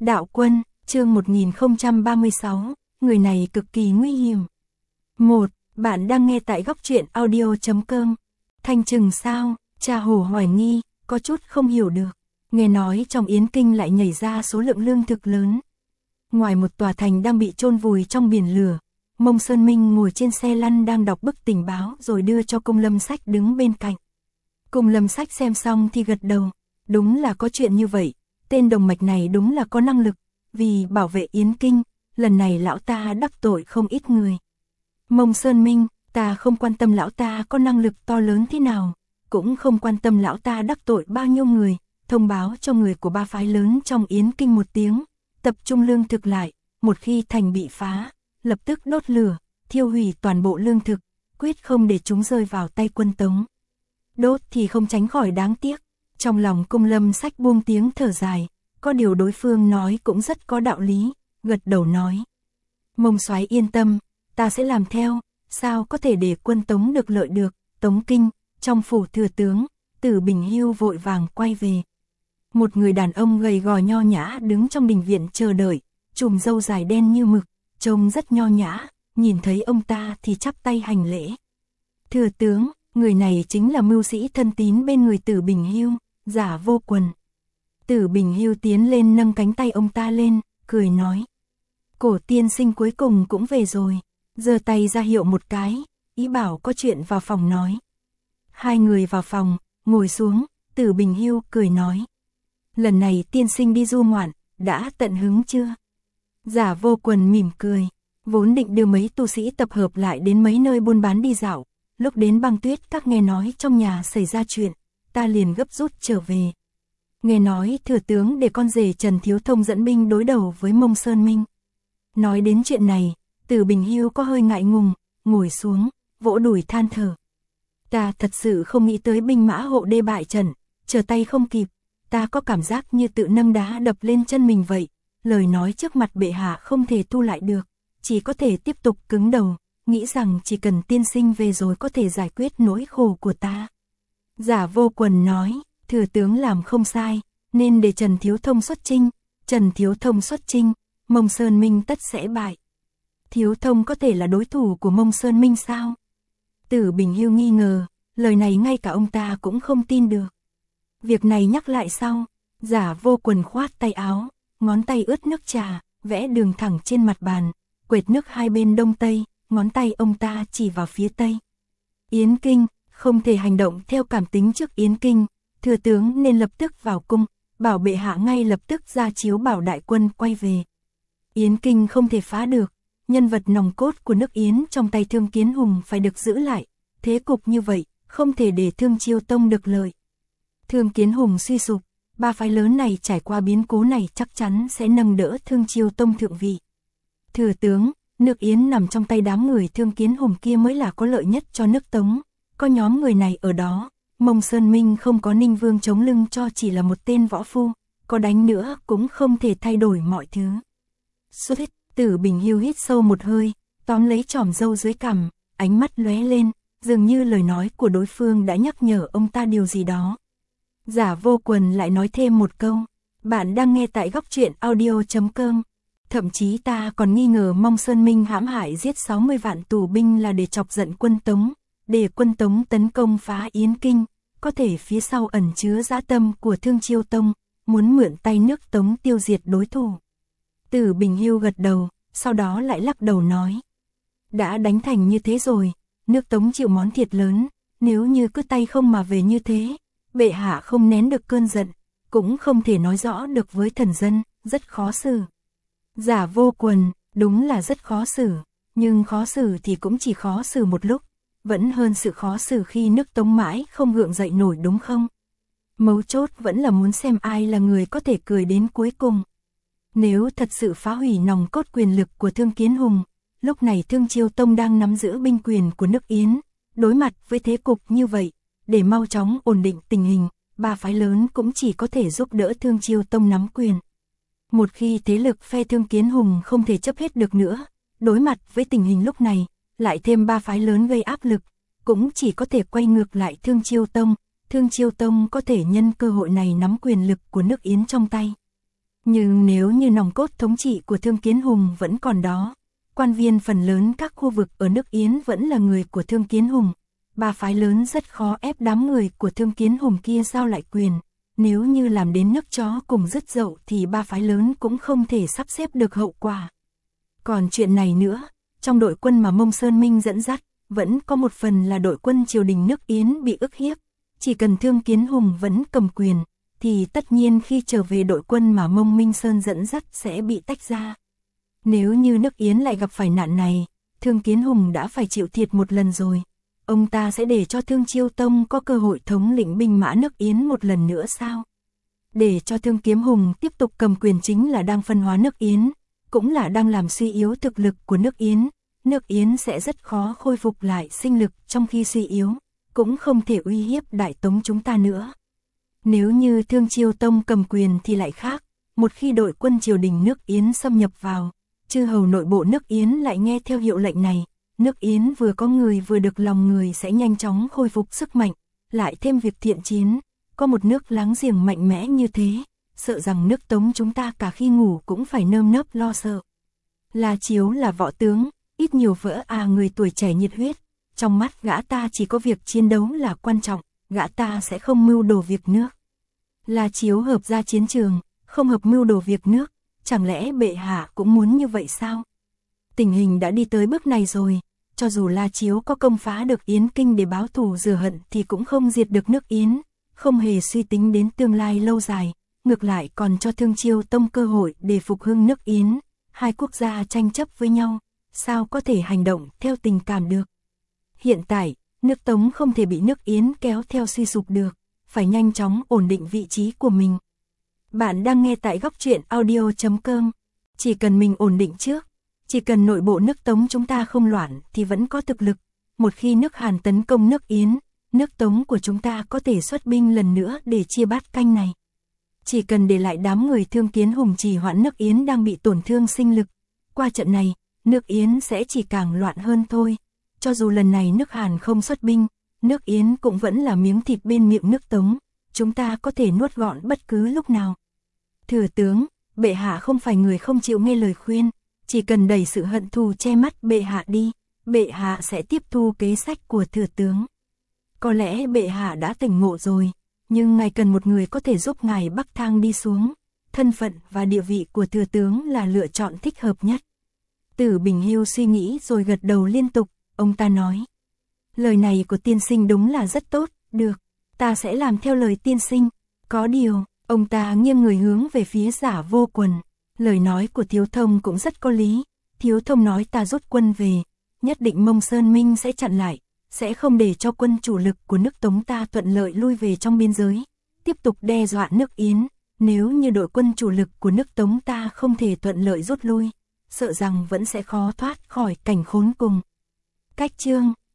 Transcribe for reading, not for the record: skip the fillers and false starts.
Đạo quân, chương 1036, người này cực kỳ nguy hiểm. 1. Bạn đang nghe tại góc truyện audio.com. Thanh Trừng sao? Cha Hồ hoài nghi, có chút không hiểu được. Nghe nói trong Yến Kinh lại nhảy ra số lượng lương thực lớn. Ngoài một tòa thành đang bị chôn vùi trong biển lửa, Mông Sơn Minh ngồi trên xe lăn đang đọc bức tình báo rồi đưa cho Cung Lâm Sách đứng bên cạnh. Cung Lâm Sách xem xong thì gật đầu, đúng là có chuyện như vậy, tên đồng mạch này đúng là có năng lực, vì bảo vệ Yến Kinh, lần này lão ta đắc tội không ít người. Mông Sơn Minh, ta không quan tâm lão ta có năng lực to lớn thế nào, cũng không quan tâm lão ta đắc tội bao nhiêu người, thông báo cho người của ba phái lớn trong Yến Kinh một tiếng, tập trung lương thực lại, một khi thành bị phá, lập tức đốt lửa, thiêu hủy toàn bộ lương thực, quyết không để chúng rơi vào tay quân Tống. Đốt thì không tránh khỏi đáng tiếc, trong lòng Cung Lâm Sách buông tiếng thở dài, có điều đối phương nói cũng rất có đạo lý, gật đầu nói. Mông soái yên tâm, ta sẽ làm theo, sao có thể để quân Tống được lợi được. Tống Kinh, trong phủ thừa tướng, Tử Bình Hưu vội vàng quay về. Một người đàn ông gầy gò nho nhã đứng trong đình viện chờ đợi, chùm râu dài đen như mực, trông rất nho nhã, nhìn thấy ông ta thì chắp tay hành lễ. Thừa tướng, người này chính là mưu sĩ thân tín bên người Tử Bình Hưu, Giả Vô Quần. Tử Bình Hưu tiến lên nâng cánh tay ông ta lên, cười nói. Cổ tiên sinh cuối cùng cũng về rồi, giơ tay ra hiệu một cái, ý bảo có chuyện vào phòng nói. Hai người vào phòng, ngồi xuống, Tử Bình Hưu cười nói. Lần này tiên sinh đi du ngoạn, đã tận hứng chưa? Giả Vô Quần mỉm cười, vốn định đưa mấy tu sĩ tập hợp lại đến mấy nơi buôn bán đi dạo, lúc đến Băng Tuyết các nghe nói trong nhà xảy ra chuyện, ta liền gấp rút trở về. Nghe nói thừa tướng để con rể Trần Thiếu Thông dẫn binh đối đầu với Mông Sơn Minh. Nói đến chuyện này, Tử Bình Hưu có hơi ngại ngùng, ngồi xuống, vỗ đùi than thở. Ta thật sự không nghĩ tới binh mã hộ đê bại trận, trở tay không kịp, ta có cảm giác như tự nâng đá đập lên chân mình vậy, lời nói trước mặt bệ hạ không thể thu lại được, chỉ có thể tiếp tục cứng đầu, nghĩ rằng chỉ cần tiên sinh về rồi có thể giải quyết nỗi khổ của ta. Giả Vô Quần nói, thừa tướng làm không sai, nên để Trần Thiếu Thông xuất chinh, Trần Thiếu Thông xuất chinh, Mông Sơn Minh tất sẽ bại. Thiếu Thông có thể là đối thủ của Mông Sơn Minh sao? Tử Bình Hưu nghi ngờ, lời này ngay cả ông ta cũng không tin được. Việc này nhắc lại sau, Giả Vô Quần khoát tay áo, ngón tay ướt nước trà, vẽ đường thẳng trên mặt bàn, quệt nước hai bên đông tây, ngón tay ông ta chỉ vào phía tây. Yến Kinh, không thể hành động theo cảm tính trước Yến Kinh, thừa tướng nên lập tức vào cung, bảo bệ hạ ngay lập tức ra chiếu bảo đại quân quay về. Yến Kinh không thể phá được, nhân vật nòng cốt của nước Yến trong tay Thương Kiến Hùng phải được giữ lại, thế cục như vậy, không thể để Thương Chiêu Tông được lợi. Thương Kiến Hùng suy sụp, ba phái lớn này trải qua biến cố này chắc chắn sẽ nâng đỡ Thương Chiêu Tông thượng vị. Thừa tướng, nước Yến nằm trong tay đám người Thương Kiến Hùng kia mới là có lợi nhất cho nước Tống, có nhóm người này ở đó, Mông Sơn Minh không có Ninh Vương chống lưng cho chỉ là một tên võ phu, có đánh nữa cũng không thể thay đổi mọi thứ. Suốt hết, Tử Bình Hưu hít sâu một hơi, tóm lấy chòm râu dưới cằm, ánh mắt lóe lên, dường như lời nói của đối phương đã nhắc nhở ông ta điều gì đó. Giả Vô Quần lại nói thêm một câu, bạn đang nghe tại góc truyện audio.com. Thậm chí ta còn nghi ngờ Mông Sơn Minh hãm hại giết 60 vạn tù binh là để chọc giận quân Tống, để quân Tống tấn công phá Yến Kinh, có thể phía sau ẩn chứa dã tâm của Thương Chiêu Tông, muốn mượn tay nước Tống tiêu diệt đối thủ. Tử Bình Hưu gật đầu, sau đó lại lắc đầu nói. Đã đánh thành như thế rồi, nước Tống chịu món thiệt lớn, nếu như cứ tay không mà về như thế, bệ hạ không nén được cơn giận, cũng không thể nói rõ được với thần dân, rất khó xử. Giả Vô Quần, đúng là rất khó xử, nhưng khó xử thì cũng chỉ khó xử một lúc, vẫn hơn sự khó xử khi nước Tống mãi không gượng dậy nổi đúng không? Mấu chốt vẫn là muốn xem ai là người có thể cười đến cuối cùng. Nếu thật sự phá hủy nòng cốt quyền lực của Thương Kiến Hùng, lúc này Thương Chiêu Tông đang nắm giữ binh quyền của nước Yến, đối mặt với thế cục như vậy, để mau chóng ổn định tình hình, ba phái lớn cũng chỉ có thể giúp đỡ Thương Chiêu Tông nắm quyền. Một khi thế lực phe Thương Kiến Hùng không thể chấp hết được nữa, đối mặt với tình hình lúc này, lại thêm ba phái lớn gây áp lực, cũng chỉ có thể quay ngược lại Thương Chiêu Tông, Thương Chiêu Tông có thể nhân cơ hội này nắm quyền lực của nước Yến trong tay. Nhưng nếu như nòng cốt thống trị của Thương Kiến Hùng vẫn còn đó, quan viên phần lớn các khu vực ở nước Yến vẫn là người của Thương Kiến Hùng, ba phái lớn rất khó ép đám người của Thương Kiến Hùng kia giao lại quyền. Nếu như làm đến nước chó cùng dứt dậu thì ba phái lớn cũng không thể sắp xếp được hậu quả. Còn chuyện này nữa, trong đội quân mà Mông Sơn Minh dẫn dắt, vẫn có một phần là đội quân triều đình nước Yến bị ức hiếp. Chỉ cần Thương Kiến Hùng vẫn cầm quyền, thì tất nhiên khi trở về đội quân mà Mông Minh Sơn dẫn dắt sẽ bị tách ra. Nếu như nước Yến lại gặp phải nạn này, Thương Kiến Hùng đã phải chịu thiệt một lần rồi. Ông ta sẽ để cho Thương Chiêu Tông có cơ hội thống lĩnh binh mã nước Yến một lần nữa sao? Để cho Thương Kiếm Hùng tiếp tục cầm quyền chính là đang phân hóa nước Yến, cũng là đang làm suy yếu thực lực của nước Yến. Nước Yến sẽ rất khó khôi phục lại sinh lực trong khi suy yếu, cũng không thể uy hiếp Đại Tống chúng ta nữa. Nếu như Thương Chiêu Tông cầm quyền thì lại khác, một khi đội quân triều đình nước Yến xâm nhập vào, chư hầu nội bộ nước Yến lại nghe theo hiệu lệnh này, nước Yến vừa có người vừa được lòng người sẽ nhanh chóng khôi phục sức mạnh, lại thêm việc thiện chiến, có một nước láng giềng mạnh mẽ như thế, sợ rằng nước Tống chúng ta cả khi ngủ cũng phải nơm nớp lo sợ. La Chiếu là võ tướng, ít nhiều vỡ người tuổi trẻ nhiệt huyết, trong mắt gã ta chỉ có việc chiến đấu là quan trọng, gã ta sẽ không mưu đồ việc nước. La Chiếu hợp ra chiến trường, không hợp mưu đồ việc nước, chẳng lẽ bệ hạ cũng muốn như vậy sao? Tình hình đã đi tới bước này rồi, cho dù La Chiếu có công phá được Yến Kinh để báo thù rửa hận thì cũng không diệt được nước Yến, không hề suy tính đến tương lai lâu dài, ngược lại còn cho Thương Chiêu Tông cơ hội để phục hưng nước Yến. Hai quốc gia tranh chấp với nhau, sao có thể hành động theo tình cảm được? Hiện tại, nước Tống không thể bị nước Yến kéo theo suy sụp được, phải nhanh chóng ổn định vị trí của mình. Bạn đang nghe tại góc truyện audio.com. Chỉ cần mình ổn định trước, chỉ cần nội bộ nước Tống chúng ta không loạn thì vẫn có thực lực. Một khi nước Hàn tấn công nước Yến, nước Tống của chúng ta có thể xuất binh lần nữa để chia bát canh này. Chỉ cần để lại đám người Thương Kiến Hùng trì hoãn nước Yến đang bị tổn thương sinh lực. Qua trận này, nước Yến sẽ chỉ càng loạn hơn thôi. Cho dù lần này nước Hàn không xuất binh, nước Yến cũng vẫn là miếng thịt bên miệng nước Tống. Chúng ta có thể nuốt gọn bất cứ lúc nào. Thừa tướng, bệ hạ không phải người không chịu nghe lời khuyên. Chỉ cần đẩy sự hận thù che mắt bệ hạ đi, bệ hạ sẽ tiếp thu kế sách của thừa tướng. Có lẽ bệ hạ đã tỉnh ngộ rồi, nhưng ngài cần một người có thể giúp ngài bắc thang đi xuống. Thân phận và địa vị của thừa tướng là lựa chọn thích hợp nhất. Tử Bình Hưu suy nghĩ rồi gật đầu liên tục, ông ta nói. Lời này của tiên sinh đúng là rất tốt, được, ta sẽ làm theo lời tiên sinh. Có điều, ông ta nghiêng người hướng về phía Giả Vô Quần. Lời nói của Thiếu Thông cũng rất có lý. Thiếu Thông nói ta rút quân về, nhất định Mông Sơn Minh sẽ chặn lại, sẽ không để cho quân chủ lực của nước Tống ta thuận lợi lui về trong biên giới, tiếp tục đe dọa nước Yến. Nếu như đội quân chủ lực của nước Tống ta không thể thuận lợi rút lui, sợ rằng vẫn sẽ khó thoát khỏi cảnh khốn cùng. Cách chương